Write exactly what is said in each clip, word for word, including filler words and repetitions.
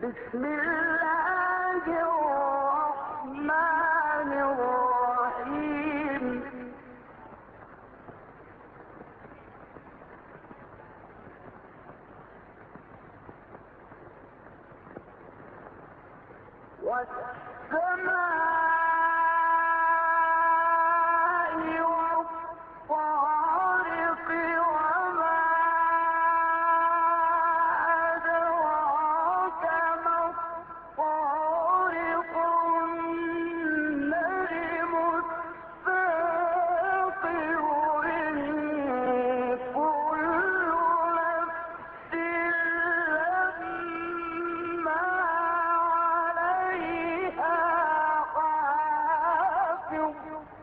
بسم الله الرحمن الرحيم والسماء والطارق وما أدراك ما الطارق النجم الثاقب إن كل نفس لما عليها حافظ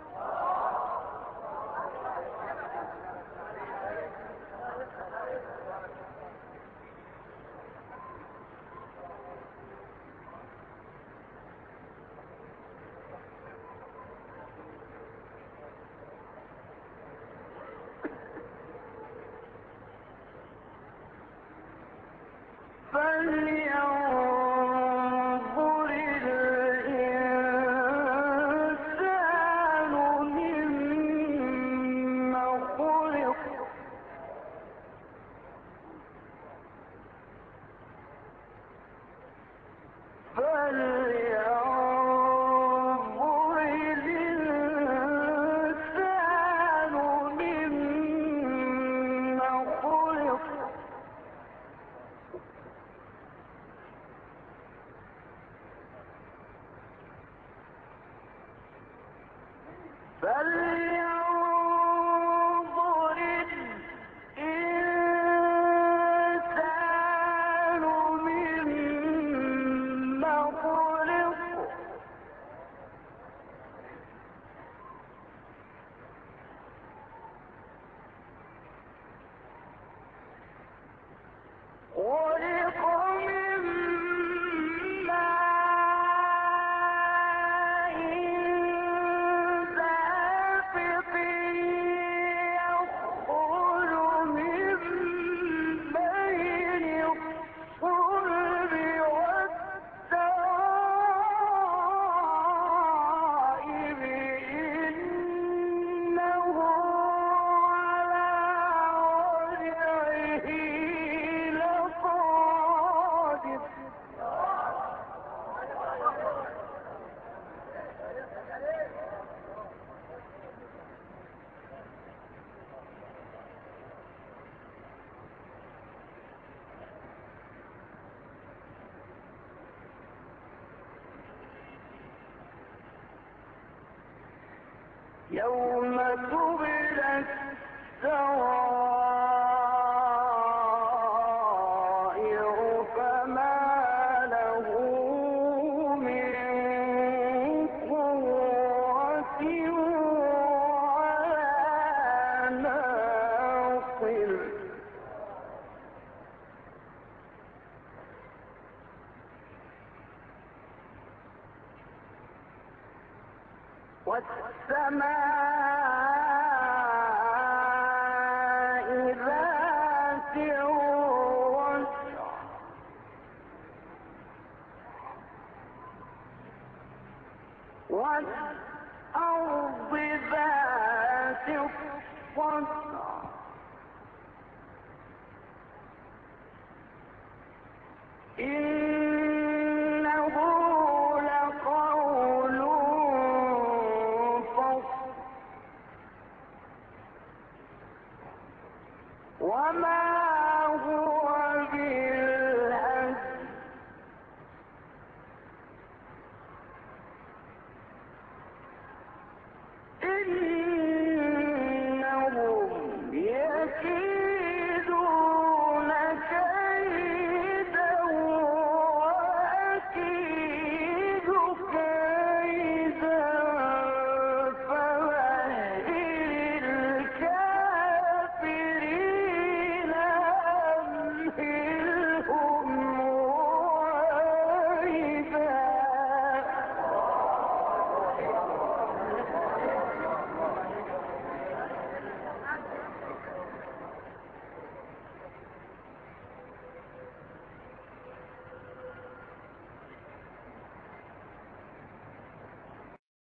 فلينظر الإنسان مما خلق فلينظر الإنسان مما خلق فلينظر الإنسان مما خلق خلق من ماء دافق يخرج من بين الصلب والترائب إنه على رجعه لقادر يوم تبلى السرائر فما له من قوة ولا ناصر والسماء ذات الرجع والأرض ذات الصدع إن